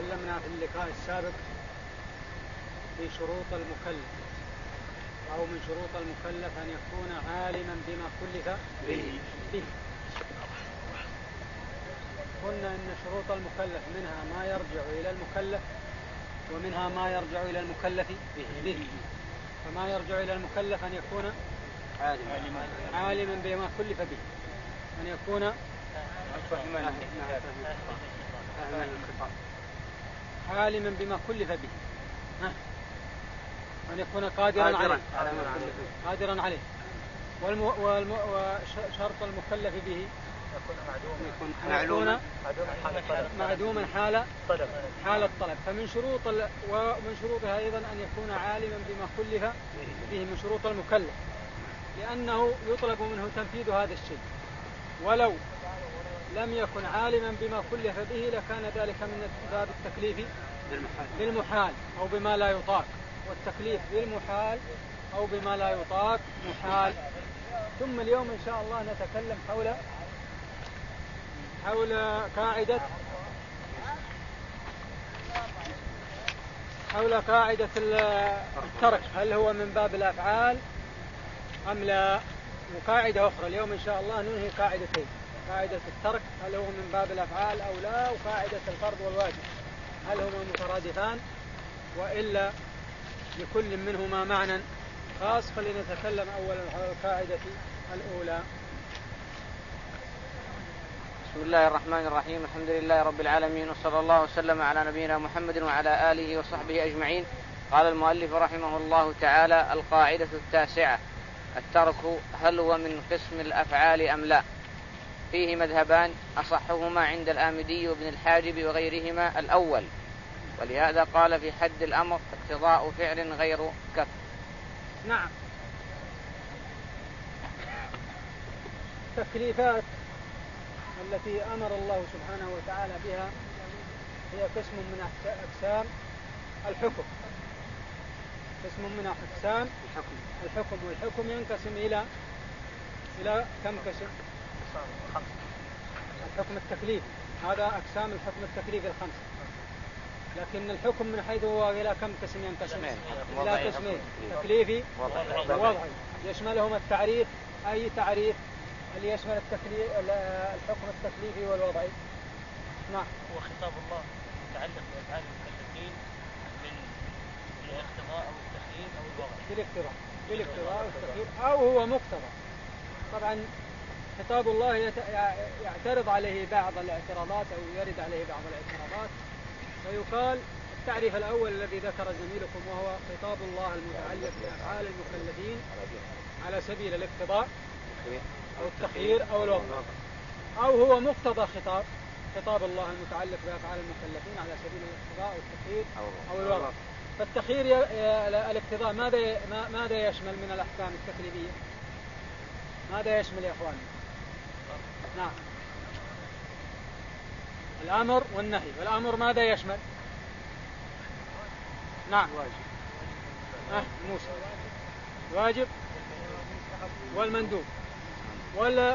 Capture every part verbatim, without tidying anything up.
تكلمنا في اللقاء السابق في شروط المكلف، أو من شروط المكلف أن يكون عالما بما كلف به, به. قلنا إن شروط المكلف منها ما يرجع إلى المكلف ومنها ما يرجع إلى المكلف به. فما يرجع إلى المكلف أن يكون عالما بما كلف به، أن يكون عالما بما كلف به، أن يكون قادرا عليه قادرا عليه والم... والم... وشرط المكلف به يكون معدوما معدوما حال حال الطلب. فمن شروط ال... ومن شروطها أيضا أن يكون عالما بما كلف به من شروط المكلف، لأنه يطلب منه تنفيذ هذا الشيء، ولو لم يكن عالما بما كلف به لكان ذلك من باب التكليف بالمحال أو بما لا يطاق، والتكليف بالمحال أو بما لا يطاق محال. ثم اليوم إن شاء الله نتكلم حول حول قاعدة حول قاعدة الترك، هل هو من باب الأفعال أم لا؟ وقاعدة أخرى اليوم إن شاء الله ننهي قاعدتين، قاعدة الترك هل هو من باب الأفعال أو لا، وقاعدة الفرض والواجب هل هما مترادفان وإلا لكل منهما معنى خاص. فلنتكلم أولا على القاعدة الأولى. بسم الله الرحمن الرحيم، الحمد لله رب العالمين، وصلى الله وسلم على نبينا محمد وعلى آله وصحبه أجمعين. قال المؤلف رحمه الله تعالى: القاعدة التاسعة: الترك هل هو من قسم الأفعال أم لا؟ فيه مذهبان، أصحهما عند الآمدي وابن الحاجب وغيرهما الأول، ولهذا قال في حد الأمر اقتضاء فعل غير كف. نعم. التكليفات التي أمر الله سبحانه وتعالى بها هي قسم من أقسام الحكم، قسم من أقسام الحكم. والحكم ينقسم إلى إلى كم قسم؟ الحكم التكليفي، هذا أقسام الحكم التكليفي الخمسة. لكن الحكم من حيث هو إلى كم قسم ينقسم؟ إلى قسمين: تكليفي ووضعي. يشملهم التعريف، أي تعريف اللي يشمل التكليف الحكم التكليفي والوضعي؟ نعم. هو خطاب الله متعلق بأفعال المكلفين من الاقتضاء أو التخيير أو الوضع. بالاقتضاء بالاقتضاء والتخيير، أو هو مقتضى. طبعا خطاب الله يعترض عليه بعض الاعتراضات أو يرد عليه بعض الاعتراضات، فيقال التعريف الأول الذي ذكر زميلكم وهو خطاب الله المتعلق بأفعال المكلفين على سبيل الاقتضاء أو التخيير أو الوضع، أو هو مقتضى خطاب خطاب الله المتعلق بأفعال المكلفين على سبيل الاقتضاء أو التخيير أو الوضع. فالتخيير الاقتضاء ماذا ماذا يشمل من الأحكام التكليفية؟ ماذا يشمل يا أخوان؟ نعم. الأمر والنهي. والأمر ماذا يشمل؟ نعم. أه موسى واجب والمندوب. ولا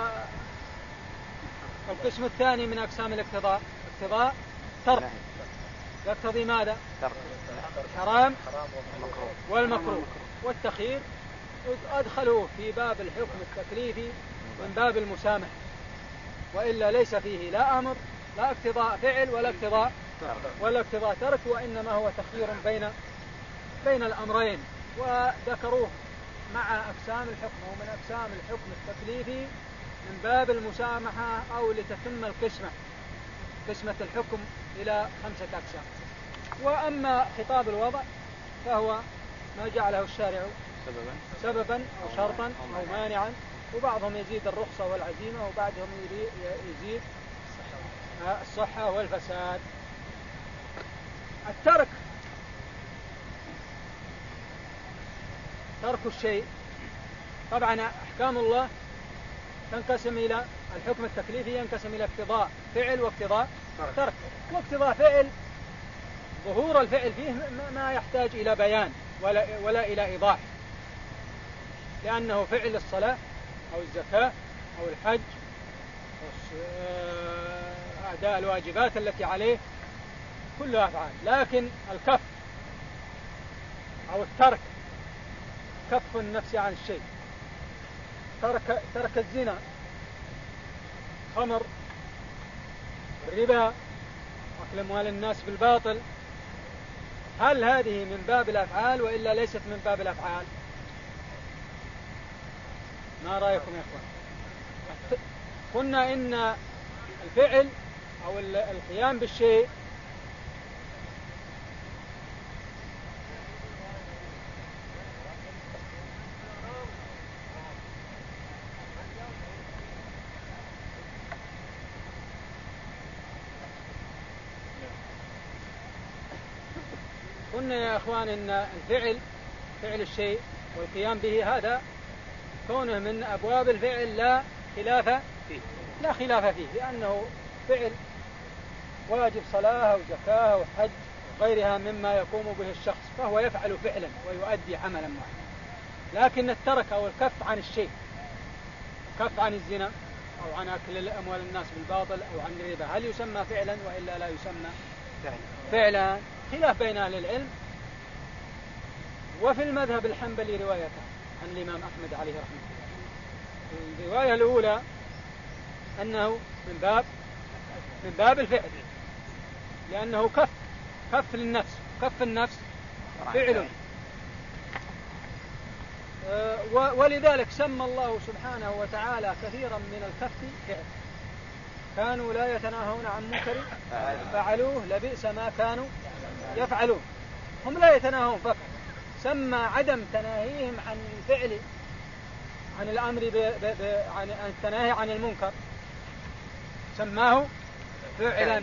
والقسم الثاني من أقسام الاقتضاء اقتضاء ترك، يقتضي ماذا؟ حرام والمكروه. والتخيير أدخلوه في باب الحكم التكليفي من باب المسامحة، وإلا ليس فيه لا أمر لا اقتضاء فعل ولا اقتضاء ولا اقتضاء ترك، وإنما هو تخيير بين بين الأمرين. وذكروه مع أقسام الحكم ومن أقسام الحكم التكليفي من باب المسامحة أو لتتم القسمة قسمة الحكم إلى خمسة أقسام. وأما خطاب الوضع فهو ما جعله الشارع سببا, سببا أو شرطا أو مانعا، وبعضهم يزيد الرخصة والعزيمة وبعضهم يزيد الصحة والفساد. الترك ترك الشيء. طبعا أحكام الله تنقسم إلى الحكم التكليفي ينقسم إلى اقتضاء فعل واقتضاء ترك. واقتضاء فعل ظهور الفعل فيه ما يحتاج إلى بيان ولا, ولا إلى إيضاح، لأنه فعل الصلاة أو الزكاة أو الحج أداء الواجبات التي عليه كلها أفعال، لكن الكف أو الترك، كف النفس عن الشيء، ترك, ترك الزنا، خمر، الربا، أكل أموال الناس بالباطل، هل هذه من باب الأفعال وإلا ليست من باب الأفعال؟ ما رأيكم يا أخوان؟ قلنا إن الفعل أو القيام بالشيء قلنا يا أخوان إن الفعل، فعل الشيء والقيام به، هذا كونه من أبواب الفعل لا خلاف فيه، لا خلاف فيه، لأنه فعل واجب صلاة وزكاة وحج وغيرها مما يقوم به الشخص، فهو يفعل فعلا ويؤدي عملا معه. لكن الترك أو الكف عن الشيء، الكف عن الزنا أو عن أكل أموال الناس بالباطل أو عن الربا، هل يسمى فعلا وإلا لا يسمى فعلا؟ خلاف بين أهل العلم. وفي المذهب الحنبلي روايتان عن الإمام أحمد عليه رحمه الله. الرواية الأولى أنه من باب من باب الفعل، لأنه كف كف للنفس، كف النفس فعل، ولذلك سمى الله سبحانه وتعالى كثيرا من الكف فعل. كانوا لا يتناهون عن منكر فعلوه لبئس ما كانوا يفعلون. هم لا يتناهون فقط، سمى عدم تناهيهم عن الفعل، عن الأمر ب... ب... ب... عن التناهي عن المنكر، سماه فعلا.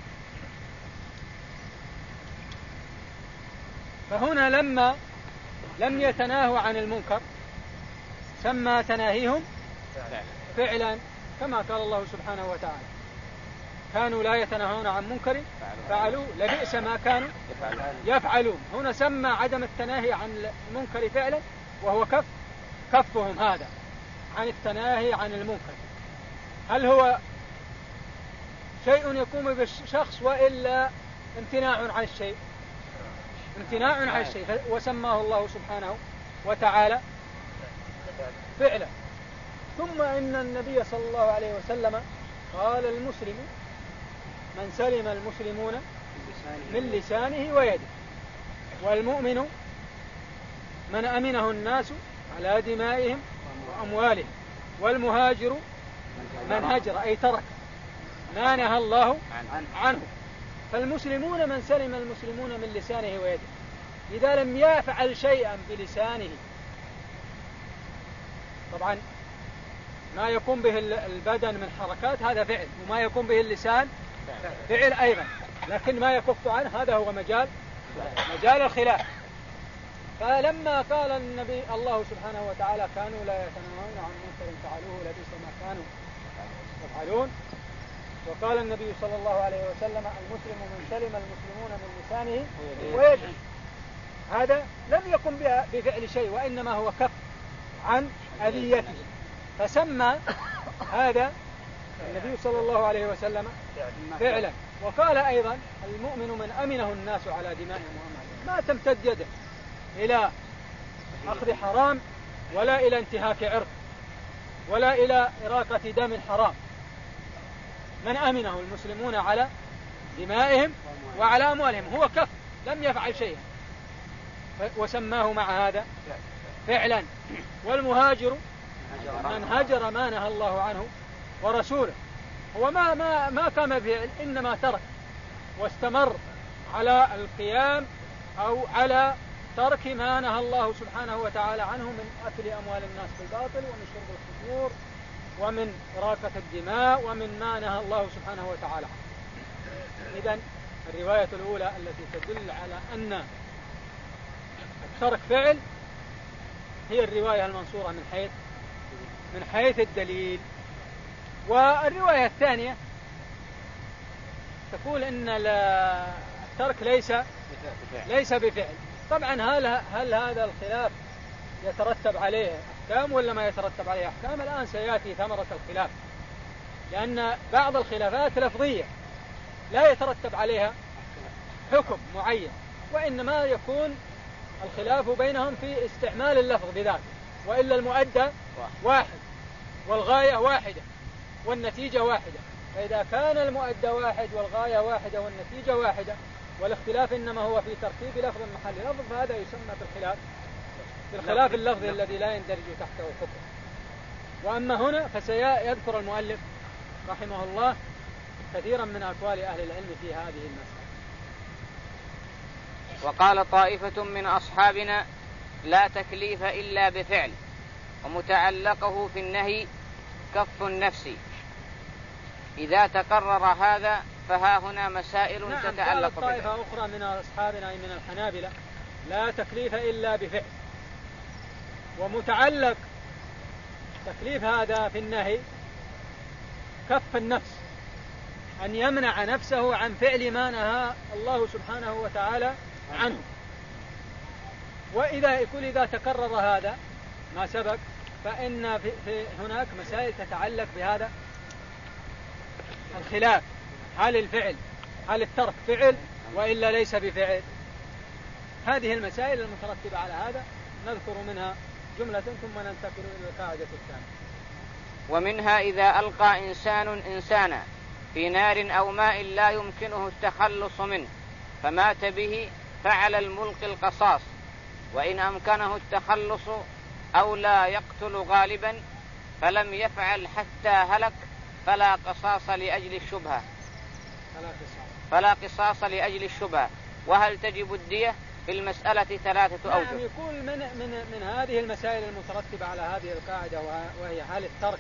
فهنا لما لم يتناهوا عن المنكر سمى تناهيهم فعلا، كما قال الله سبحانه وتعالى: كانوا لا يتناهون عن منكر فعلوا لبئس ما كانوا يفعلون. هنا سمى عدم التناهي عن المنكر فعلا، وهو كف كفهم هذا عن التناهي عن المنكر. هل هو شيء يقوم بالشخص وإلا امتناع عن الشيء؟ امتناع عن الشيء، وسماه الله سبحانه وتعالى فعلا. ثم إن النبي صلى الله عليه وسلم قال: المسلم من سلم المسلمون من لسانه ويده، والمؤمن من أمنه الناس على دمائهم وأموالهم، والمهاجر من هجر أي ترك ما نهى الله عنه. فالمسلمون من سلم المسلمون من لسانه ويده. إذا لم يفعل شيئا بلسانه، طبعا ما يقوم به البدن من حركات هذا فعل، وما يقوم به اللسان فعل أيضا، لكن ما يكف عنه هذا هو مجال مجال الخلاف. فلما قال النبي الله سبحانه وتعالى: كانوا لا يتناهون عن منكر فعلوه لبئس ما كانوا يفعلون، وقال النبي صلى الله عليه وسلم: المسلم من سلم المسلمون من لسانه ويده، هذا لم يقم بفعل شيء، وإنما هو كف عن أذيته. فسمى هذا النبي صلى الله عليه وسلم فعلا. وقال أيضا: المؤمن من أمنه الناس على دمائهم وأموالهم، ما تمتد يده إلى أخذ حرام، ولا إلى انتهاك عرض، ولا إلى إراقة دم حرام. من أمنه المسلمون على دمائهم وعلى أموالهم، هو كف لم يفعل شيئا، وسماه مع هذا فعلا. والمهاجر من هجر ما نهى الله عنه ورسوله، هو ما ما ما قام بفعل، إنما ترك واستمر على القيام أو على ترك ما نهى الله سبحانه وتعالى عنه من أكل أموال الناس بالباطل، ومن شرب الخمور، ومن إراقة الدماء، ومن ما نهى الله سبحانه وتعالى عنه. إذن الرواية الأولى التي تدل على أن الترك فعل هي الرواية المنصورة من حيث من حيث الدليل. والرواية الثانية تقول إن الترك ليس ليس بفعل. طبعا هل هل هذا الخلاف يترتب عليه أحكام ولا ما يترتب عليه أحكام؟ الآن سيأتي ثمرة الخلاف، لأن بعض الخلافات لفظية لا يترتب عليها حكم معين، وإنما يكون الخلاف بينهم في استعمال اللفظ بذاته، وإلا المؤدى واحد والغاية واحدة والنتيجة واحدة. فإذا كان المؤدى واحد والغاية واحدة والنتيجة واحدة والاختلاف إنما هو في ترتيب لفظ محل لفظ، فهذا يسمى بالخلاف بالخلاف اللفظي الذي لا يندرج تحته الحكم. وأما هنا فسيذكر المؤلف رحمه الله كثيرا من أقوال أهل العلم في هذه المسألة. وقال طائفة من أصحابنا لا تكليف إلا بفعل، ومتعلقه في النهي كف النفس. إذا تقرر هذا فها هنا مسائل نعم تتعلق بها. طائفة أخرى من أصحابنا أي من الحنابلة لا تكليف إلا بفعل، ومتعلق تكليف هذا في النهي كف النفس، أن يمنع نفسه عن فعل ما نهى الله سبحانه وتعالى عنه. وإذا يقول إذا تكرر هذا ما سبق فإن في في هناك مسائل تتعلق بهذا الخلاف، هل الفعل هل الترك فعل وإلا ليس بفعل. هذه المسائل المترتبة على هذا نذكر منها جملة ثم ننتقل إلى القاعدة الثانية. ومنها إذا ألقى إنسان إنسانا في نار أو ماء لا يمكنه التخلص منه فمات به فعلى الملقي القصاص، وإن أمكنه التخلص أو لا يقتل غالبا فلم يفعل حتى هلك فلا قصاص لأجل الشبهة فلا قصاص لأجل الشبهة. وهل تجب الدية؟ في المسألة ثلاثة أوجه. نعم يقول من, من, من هذه المسائل المترتبة على هذه القاعدة، وهي هل الترك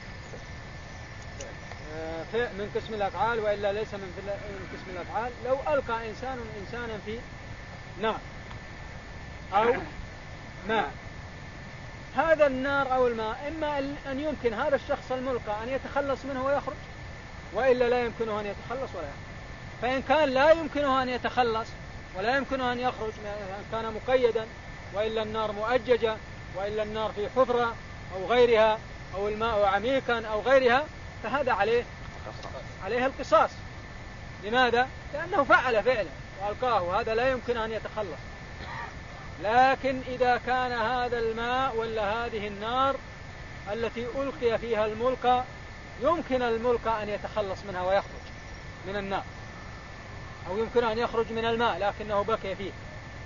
من قسم الأفعال وإلا ليس من قسم الأفعال. لو ألقى إنسان إنسانا في نار أو ماء، هذا النار أو الماء إما أن يمكن هذا الشخص الملقى أن يتخلص منه ويخرج، وإلا لا يمكنه أن يتخلص ولا يخرج. فإن كان لا يمكنه أن يتخلص ولا يمكنه أن يخرج، كان مقيدا، وإلا النار مؤججة، وإلا النار في حفرة أو غيرها، أو الماء عميقا أو غيرها، فهذا عليه عليه القصاص. لماذا؟ لأنه فعل فعلا وألقاه، هذا لا يمكن أن يتخلص. لكن إذا كان هذا الماء ولا هذه النار التي ألقي فيها الملقى يمكن الملقى أن يتخلص منها ويخرج من النار، أو يمكن أن يخرج من الماء لكنه بقي فيه،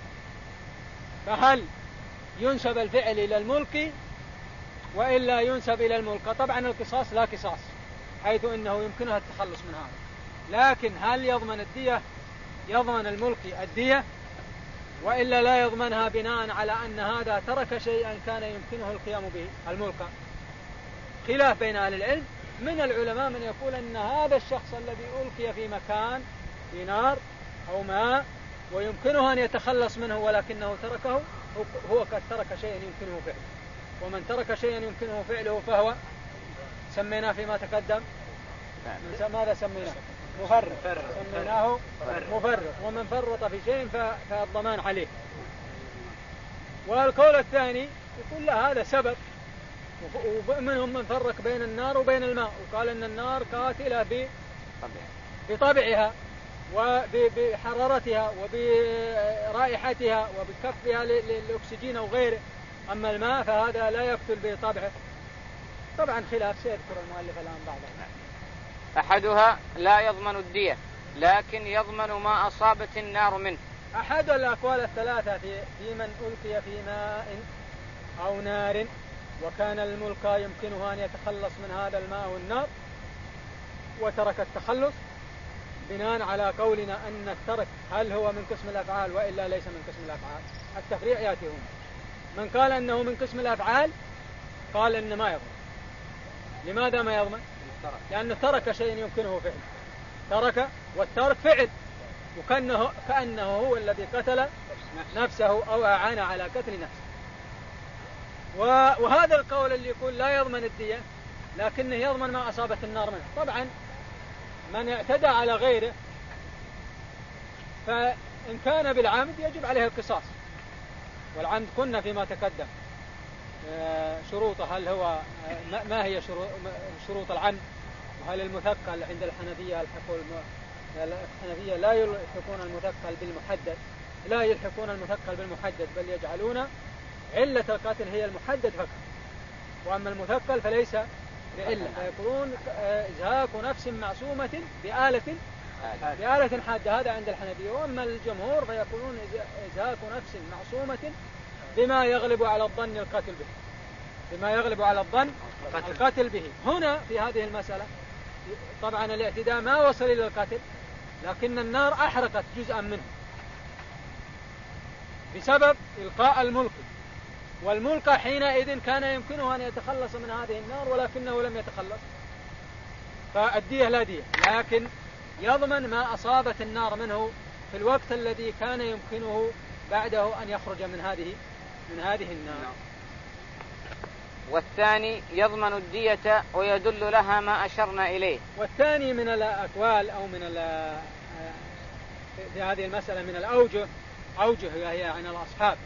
فهل ينسب الفعل إلى الملقي وإلا ينسب إلى الملقى؟ طبعا القصاص لا قصاص، حيث إنه يمكنها التخلص من هذا. لكن هل يضمن الدية؟ يضمن الملقي الدية، وإلا لا يضمنها بناء على أن هذا ترك شيئا كان يمكنه القيام به الملقى. خلاف بين أهل العلم، من العلماء من يقول أن هذا الشخص الذي ألقي في مكان في نار أو ماء ويمكنه أن يتخلص منه ولكنه تركه، هو قد ترك شيئا يمكنه فعله. ومن ترك شيئا يمكنه فعله فهو سميناه فيما تقدم ماذا سميناه؟ مفرط. سميناه مفرط. ومن فرط في شيء فالضمان عليه. والقول الثاني يقول لا، هذا سبب، ومنهم من فرق بين النار وبين الماء، وقال أن النار قاتلة بطبعها وبحرارتها وبرائحتها وبكفها للأكسجين أو غيره، أما الماء فهذا لا يقتل بطبعه. طبعا خلاف سيذكر المؤلف الآن بعضها. أحدها لا يضمن الدية لكن يضمن ما أصابت النار منه. أحد الأقوال الثلاثة في, في من ألقي في ماء أو نار وكان الملقى يمكنه أن يتخلص من هذا الماء والنار وترك التخلص، بناء على قولنا أن الترك هل هو من قسم الأفعال وإلا ليس من قسم الأفعال. التفريع يأتي هنا. من قال أنه من قسم الأفعال قال إن ما يضمن. لماذا ما يضمن؟ لأنه ترك شيء يمكنه فعله، ترك، والترك فعل، وكأنه كأنه هو الذي قتل نفسه أو أعان على قتل نفسه. وهذا القول اللي يقول لا يضمن الدية لكنه يضمن ما أصابت النار منه. طبعا من اعتدى على غيره فإن كان بالعمد يجب عليه القصاص، والعمد كنا فيما تقدم شروطه، هل هو ما هي شروط العمد، وهل المثقل عند الحنفية الحق الحنفية لا يلحقون المثقل بالمحدد، لا يلحقون المثقل بالمحدد، بل يجعلون علة القتل هي المحدد فقط، وأما المثقل فليس بعلة، فيقولون إزهاق نفس معصومة بآلة بآلة حادة، هذا عند الحنفية. وأما الجمهور فيقولون إزهاق نفس معصومة بما يغلب على الظن القتل به، بما يغلب على الظن القتل به. هنا في هذه المسألة طبعا الاعتداء ما وصل إلى القتل، لكن النار أحرقت جزءا منه بسبب إلقاء الملقي، والملقى حينئذ كان يمكنه أن يتخلص من هذه النار ولكنه لم يتخلص، فالدية لا دية، لكن يضمن ما أصابت النار منه في الوقت الذي كان يمكنه بعده أن يخرج من هذه من هذه النار. والثاني يضمن الدية ويدل لها ما أشرنا إليه. والثاني من الأقوال أو من في هذه المسألة من الأوجه، أوجه هي عن الأصحاب،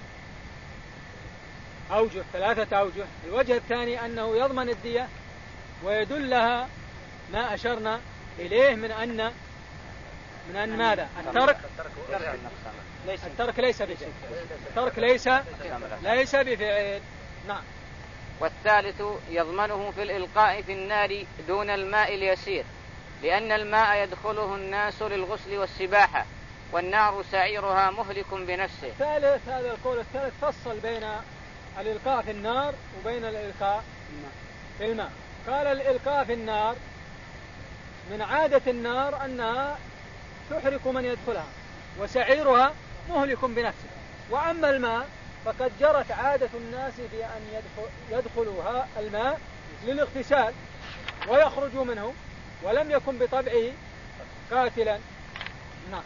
أوجه ثلاثة أوجه. الوجه الثاني أنه يضمن الدية ويدل لها ما أشرنا إليه من أن من أن ماذا؟ الترك الترك ليس بفعل، الترك ليس ليس بفعل. نعم. والثالث يضمنه في الإلقاء في النار دون الماء اليسير، لأن الماء يدخله الناس للغسل والسباحة، والنار سعيرها مهلك بنفسه. ثالث هذا القول الثالث فصل بين الإلقاء في النار وبين الإلقاء في الماء. قال الإلقاء في النار من عادة النار أنها تحرق من يدخلها وسعيرها مهلك بنفسه، وأما الماء فقد جرت عادة الناس في أن يدخل يدخلوا الماء للاغتسال ويخرجوا منه، ولم يكن بطبعه قاتلا. نعم.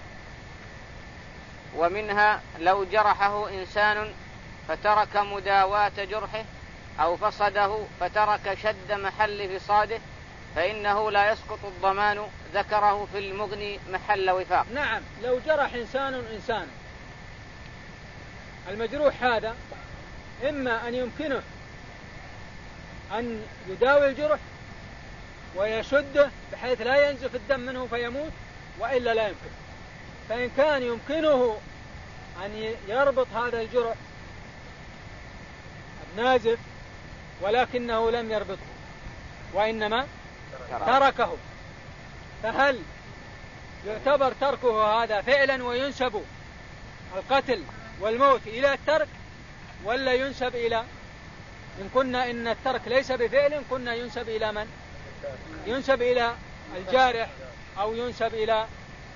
ومنها لو جرحه إنسان فترك مداواة جرحه أو فصده فترك شد محل فصاده فإنه لا يسقط الضمان، ذكره في المغني محل وفاق. نعم، لو جرح إنسان إنسان، المجروح هذا إما أن يمكنه أن يداوي الجرح ويشده بحيث لا ينزف الدم منه فيموت، وإلا لا يمكن. فإن كان يمكنه أن يربط هذا الجرح نازف ولكنه لم يربطه وإنما تركه، فهل يعتبر تركه هذا فعلا وينسب القتل والموت إلى الترك، ولا ينسب إلى، إن كنا إن الترك ليس بفعل كنا ينسب إلى من؟ ينسب إلى الجارح أو ينسب إلى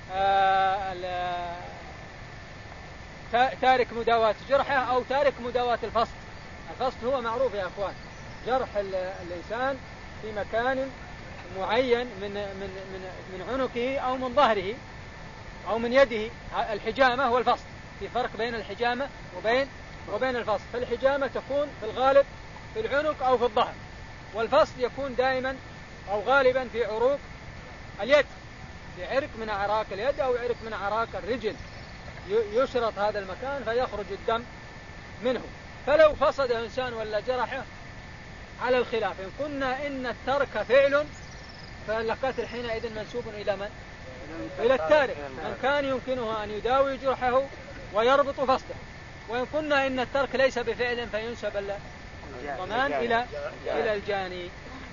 تارك مداواة جرحه أو تارك مداواة الفصل. الفصل هو معروف يا أخوان، جرح الإنسان في مكان معين من من من من عنقه أو من ظهره أو من يده، الحجامة والفصل، في فرق بين الحجامة وبين وبين الفصل. فالحجامة تكون في الغالب في العنق أو في الظهر، والفصل يكون دائما أو غالبا في عروق اليد، في عرق من أعراق اليد أو عرق من أعراق الرجل، يشرط هذا المكان فيخرج الدم منه. فلو فصد إنسان ولا جرحه على الخلاف، إن كنا إن الترك فعل فالقتل حينئذ منسوب إلى من؟ إلى التارك، من كان يمكنه أن يداوي جرحه ويربط فصله. وإن كنا إن الترك ليس بفعل فينسب الضمان إلى إلى الجاني.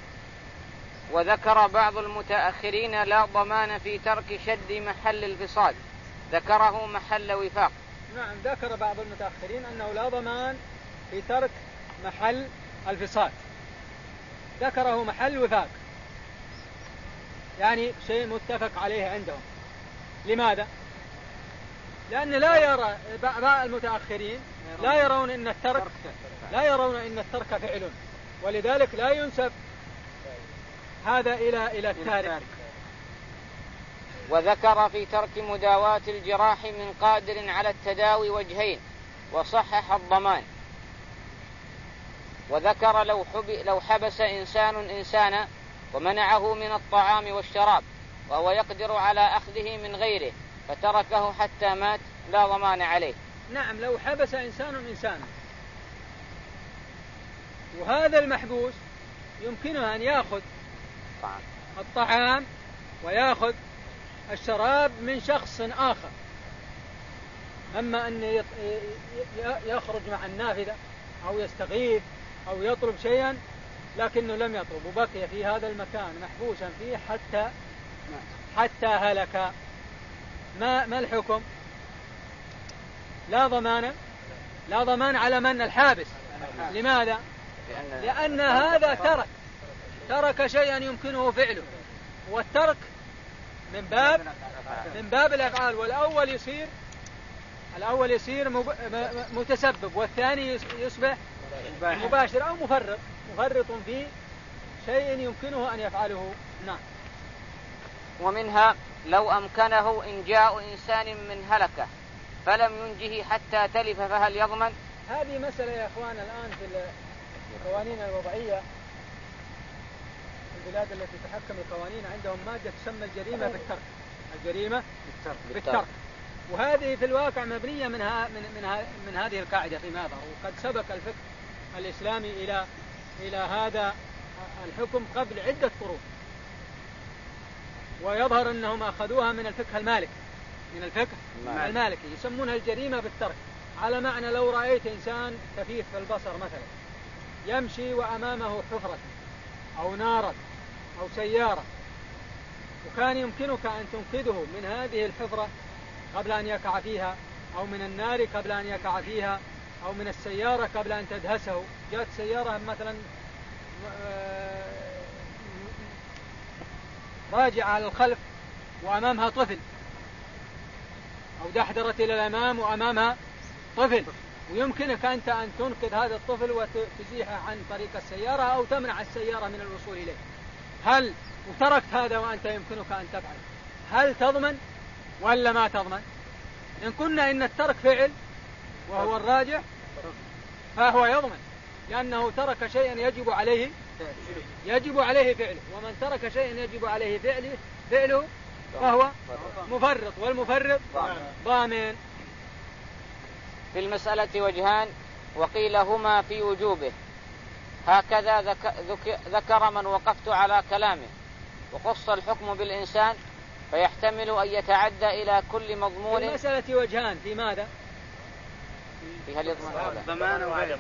وذكر بعض المتأخرين لا ضمان في ترك شد محل الفصاد، ذكره محل وفاق. نعم، ذكر بعض المتأخرين أنه لا ضمان في ترك محل الفصاد، ذكره محل وفاق، يعني شيء متفق عليه عندهم. لماذا؟ لأن لا يرى بعض المتأخرين لا يرون إن الترك لا يرون إن الترك فعل، ولذلك لا ينسب هذا إلى إلى التارك. وذكر في ترك مداواة الجراح من قادر على التداوي وجهين، وصحح الضمان. وذكر لو, لو حبس إنسان إنسانا ومنعه من الطعام والشراب وهو يقدر على أخذه من غيره فتركه حتى مات لا ضمان عليه. نعم، لو حبس إنسان إنسانا وهذا المحبوس يمكنه أن يأخذ الطعام ويأخذ الشراب من شخص آخر، أما أن يخرج مع النافذة أو يستغيث أو يطلب شيئا لكنه لم يطلب وبقي في هذا المكان محبوسا فيه حتى حتى هلك، ما ما الحكم؟ لا ضمان، لا ضمان على من؟ الحابس. لماذا؟ لأن هذا ترك ترك شيئا يمكنه فعله، والترك من باب من باب الأفعال، والأول يصير الأول يصير متسبب والثاني يصبح مباشر أو مفرط مفرط في شيء يمكنه أن يفعله. نعم. ومنها لو أمكنه إنجاء إنسان من هلكة فلم ينجه حتى تلف فهل يضمن؟ هذه مسألة يا أخوان الآن في القوانين الوضعية في البلاد التي تحكم القوانين عندهم مادة تسمى الجريمة بالترك، الجريمة بالترك, بالترك. وهذه في الواقع مبنية من, ها من, من, ها من هذه القاعدة في ماذا؟ وقد سبق الفقه الإسلامي إلى إلى هذا الحكم قبل عدة قرون، ويظهر أنهم أخذوها من الفقه المالكي من الفقه المالكي يسمونها الجريمة بالترك، على معنى لو رأيت إنسان كفيف في البصر مثلا يمشي وأمامه حفرة أو نارا أو سيارة وكان يمكنك أن تنقذه من هذه الحفرة قبل أن يقع فيها، أو من النار قبل أن يقع فيها، أو من السيارة قبل أن تدهسه، جاءت سيارة مثلا راجعة على الخلف وأمامها طفل، أو دحدرت إلى الأمام وأمامها طفل، ويمكنك أنت أن تنقذ هذا الطفل وتزيحه عن طريق السيارة أو تمنع السيارة من الوصول إليه، هل وتركت هذا وأنت يمكنك أن تفعل، هل تضمن ولا ما تضمن؟ إن كنا إن الترك فعل وهو الراجح فهو يضمن، لأنه ترك شيئا يجب عليه يجب عليه فعله، ومن ترك شيئا يجب عليه فعله فعله فهو مفرط، والمفرط ضامن. في المسألة وجهان وقيل هما في وجوبه، هكذا ذك ذكر من وقفت على كلامه، وخص الحكم بالإنسان فيحتمل أن يتعدى إلى كل مضمون. في المسألة وجهان في ماذا؟ في هل يضمن ضمان وعدم.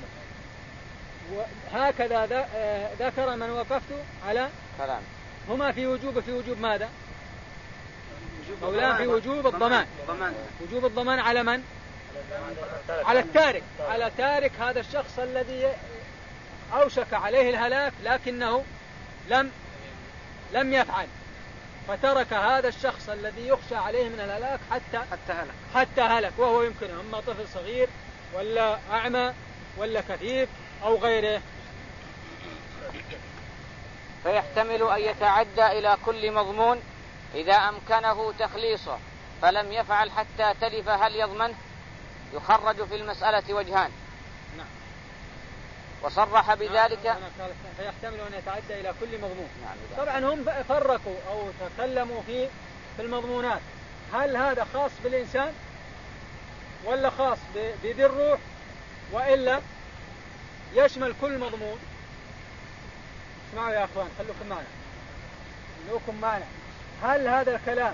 هكذا ذكر من وقفت على كلام هما في وجوب في وجوب ماذا؟ قولان في وجوب الضمان. وجوب الضمان على من؟ على التارك، على تارك هذا الشخص الذي أوشك عليه الهلاك لكنه لم لم يفعل، فترك هذا الشخص الذي يخشى عليه من الهلاك حتى حتى هلك حتى هلك وهو يمكنه إما طفل صغير ولا أعمى ولا كفيف أو غيره. فيحتمل أن يتعدى إلى كل مضمون إذا أمكنه تخليصه فلم يفعل حتى تلف هل يضمنه؟ يخرج في المسألة وجهان. نعم. وصرح بذلك فيحتمل أن يتعدى إلى كل مضمون. نعم. طبعا هم فرقوا أو تكلموا في في المضمونات، هل هذا خاص بالإنسان ولا خاص بذي الروح، وإلا يشمل كل مضمون؟ اسمعوا يا أخوان، خلوكم معنا خلوكم معنا هل هذا الكلام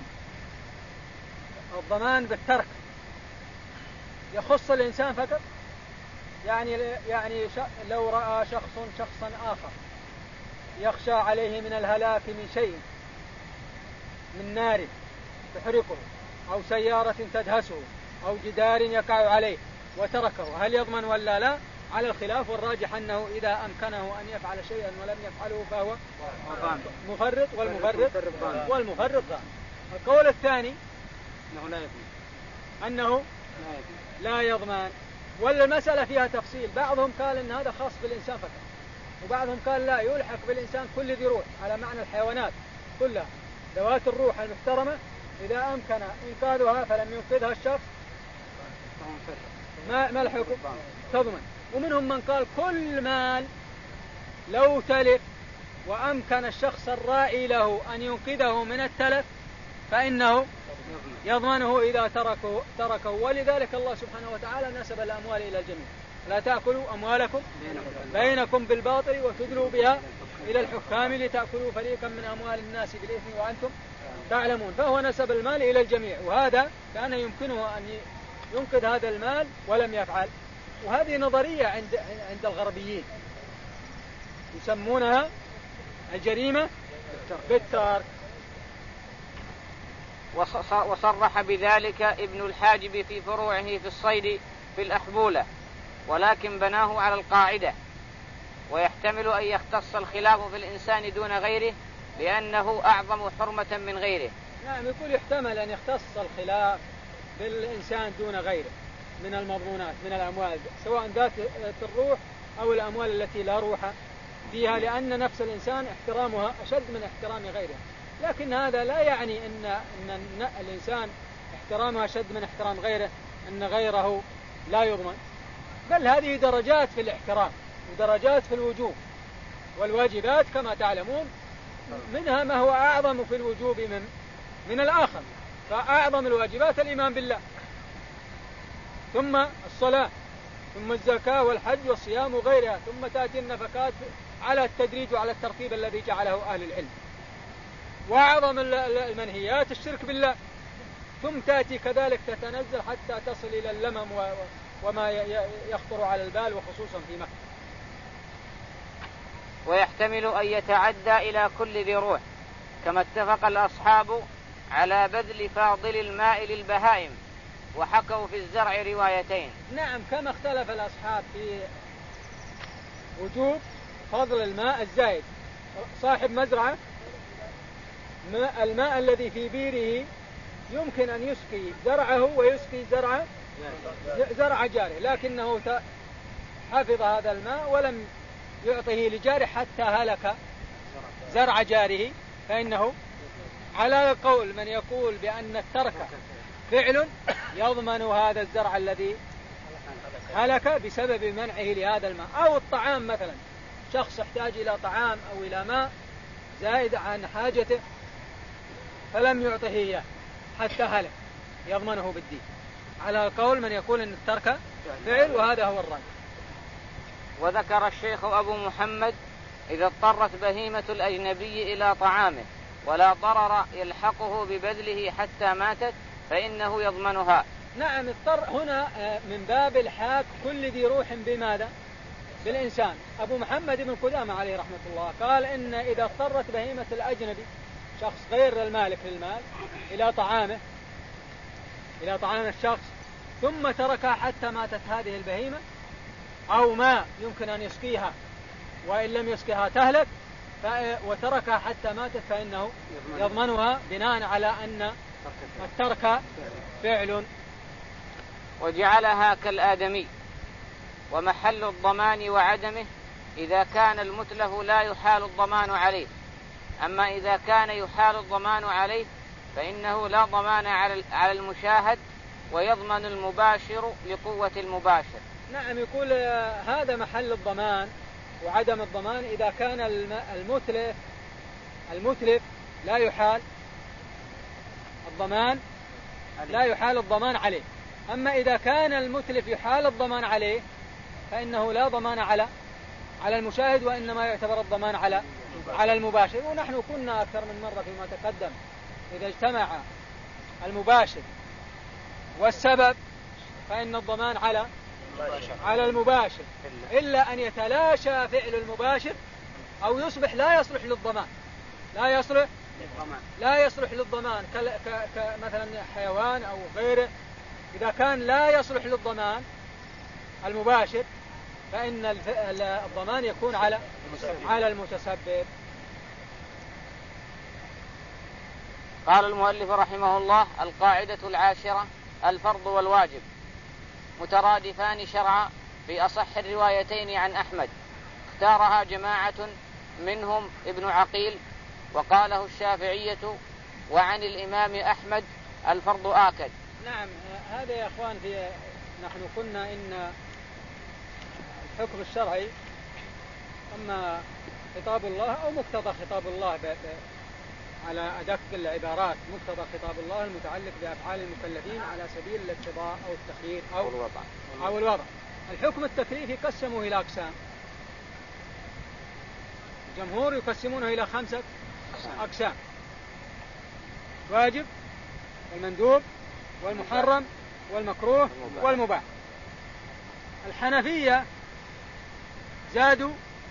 الضمان بالترك يخص الإنسان فقط؟ يعني يعني لو رأى شخص شخصا آخر يخشى عليه من الهلاك من شيء، من نار تحرقه أو سيارة تدهسه أو جدار يقع عليه وتركه، هل يضمن ولا لا؟ على الخلاف، والراجح أنه إذا أمكنه أن يفعل شيئا ولم يفعله فهو مفرط، والمفرط والمفرط ضامن. القول الثاني أنه لا يضمن، ولا المسألة فيها تفصيل، بعضهم قال أن هذا خاص بالإنسان فقط، وبعضهم قال لا، يلحق بالإنسان كل ذي روح، على معنى الحيوانات كلها ذوات الروح المحترمة إذا أمكن إنقاذها فلم ينقذها الشخص ما, ما الحكم؟ تضمن. ومنهم من قال كل مال لو تلف وأمكن الشخص الراعي له أن ينقذه من التلف فإنه يضمنه إذا تركه, تركه ولذلك الله سبحانه وتعالى نسب الأموال إلى الجميع، لا تأكلوا أموالكم بينكم بالباطل وتدلوا بها إلى الحكام لتأكلوا فريقا من أموال الناس بالإثم وأنتم تعلمون، فهو نسب المال إلى الجميع، وهذا كان يمكنه أن ينقذ هذا المال ولم يفعل. وهذه نظرية عند عند الغربيين يسمونها الجريمة بالترك. وصرح بذلك ابن الحاجب في فروعه في الصيد في الأحبولة، ولكن بناه على القاعدة. ويحتمل أن يختص الخلاف في الإنسان دون غيره لأنه أعظم حرمة من غيره. نعم، يقول يحتمل أن يختص الخلاف بالإنسان دون غيره من المضمونات من الأموال، سواء ذات الروح أو الأموال التي لا روح فيها، لأن نفس الإنسان احترامها أشد من احترام غيره. لكن هذا لا يعني أن, أن الإنسان احترامها أشد من احترام غيره أن غيره لا يضمن، بل هذه درجات في الاحترام ودرجات في الوجوب والواجبات كما تعلمون، منها ما هو أعظم في الوجوب من, من الآخر. فأعظم الواجبات الإيمان بالله، ثم الصلاة، ثم الزكاة والحج والصيام وغيرها، ثم تأتي النفقات على التدريج وعلى الترتيب الذي جعله أهل العلم. وأعظم المنهيات الشرك بالله، ثم تأتي كذلك تتنزل حتى تصل إلى اللمم وما يخطر على البال وخصوصا في مكة. ويحتمل أن يتعدى إلى كل ذي روح، كما اتفق الأصحاب على بذل فاضل الماء للبهائم، وحكوا في الزرع روايتين. نعم، كما اختلف الأصحاب في وجوب فضل الماء الزائد. صاحب مزرعة الماء الذي في بيره يمكن أن يسقي زرعه ويسقي زرع زرع جاره، لكنه حفظ هذا الماء ولم يعطه لجاره حتى هلك زرع جاره، فإنه على قول من يقول بأن الترك فعل يضمن هذا الزرع الذي هلك بسبب منعه لهذا الماء. أو الطعام مثلا، شخص يحتاج إلى طعام أو إلى ماء زائد عن حاجته فلم يعطه إياه حتى هلك، يضمنه بالدين، على قول من يقول أن الترك فعل، وهذا هو الرأي. وذكر الشيخ أبو محمد: إذا اضطرت بهيمة الأجنبي إلى طعامه ولا ضرر يلحقه ببذله حتى ماتت فإنه يضمنها. نعم، اضطر هنا من باب الحاق كل ذي روح بماذا؟ بالإنسان. أبو محمد بن قدامة عليه رحمة الله قال إن إذا اضطرت بهيمة الأجنبي، شخص غير المالك للمال، إلى طعامه إلى طعام الشخص ثم تركها حتى ماتت هذه البهيمة، أو ما يمكن أن يسقيها وإن لم يسقيها تهلك، وتركها حتى ماتت، فإنه يضمنها بناء على أن الترك فعل. وجعلها كالآدمي، ومحل الضمان وعدمه إذا كان المتلف لا يحال الضمان عليه. أما إذا كان يحال الضمان عليه فإنه لا ضمان على المشاهد، ويضمن المباشر لقوة المباشر. نعم، يقول هذا محل الضمان وعدم الضمان إذا كان المتلف المتلف لا يحال الضمان لا يحال الضمان عليه. أما إذا كان المتلف يحال الضمان عليه فإنه لا ضمان على على المشاهد، وإنما يعتبر الضمان على على المباشر. ونحن كنا أكثر من مرة فيما تقدم إذا اجتمع المباشر والسبب فإن الضمان على على المباشر، إلا أن يتلاشى فعل المباشر أو يصبح لا يصلح للضمان لا يصلح لا يصلح للضمان كمثلا حيوان أو غيره. إذا كان لا يصلح للضمان المباشر فإن الضمان يكون على على المتسبب. قال المؤلف رحمه الله: القاعدة العاشرة: الفرض والواجب مترادفان شرعا في أصح الروايتين عن أحمد، اختارها جماعة منهم ابن عقيل، وقاله الشافعية، وعن الإمام أحمد الفرض آكد. نعم، هذا يا أخوان في نحن قلنا إن الحكم الشرعي أما خطاب الله أو مقتضى خطاب الله على أدق العبارات، مقتضى خطاب الله المتعلق بأفعال المكلفين على سبيل الاقتضاء أو التخيير أو الوضع أو الوضع. الحكم التكليفي قسموه إلى أقسام، الجمهور يقسمونه إلى خمسة أقسام. واجب والمندوب والمحرم والمكروه والمباح. الحنفية زادوا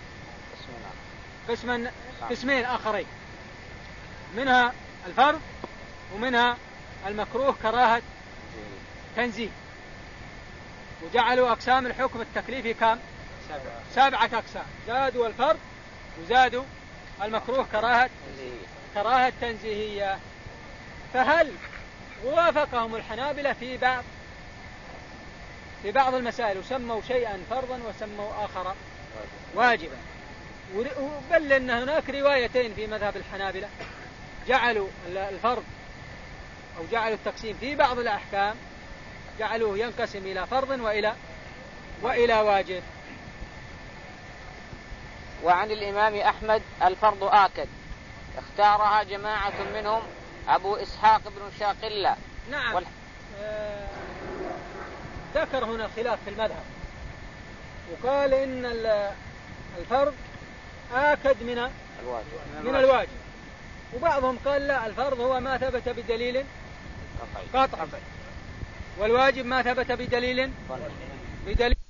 قسما قسمين آخرين، منها الفرض ومنها المكروه كراهة تنزيه، وجعلوا أقسام الحكم التكليفي كام؟ سبعة أقسام، زادوا الفرض وزادوا المكروه كراهة كراهة تنزيهية. فهل وافقهم الحنابلة في بعض في بعض المسائل وسموا شيئا فرضا وسموا آخر واجبا؟ بل أن هناك روايتين في مذهب الحنابلة جعلوا الفرض أو جعلوا التقسيم في بعض الأحكام جعلوه ينقسم إلى فرض وإلى وإلى واجب. وعن الإمام أحمد الفرض آكد، اختارها جماعة منهم أبو إسحاق بن شاقلة. نعم. وال... آه... ذكر هنا خلاف في المذهب، وقال إن الفرض آكد من الواجب. من الواجب، وبعضهم قال لا، الفرض هو ما ثبت بدليل قطعي، والواجب ما ثبت بدليل بدليل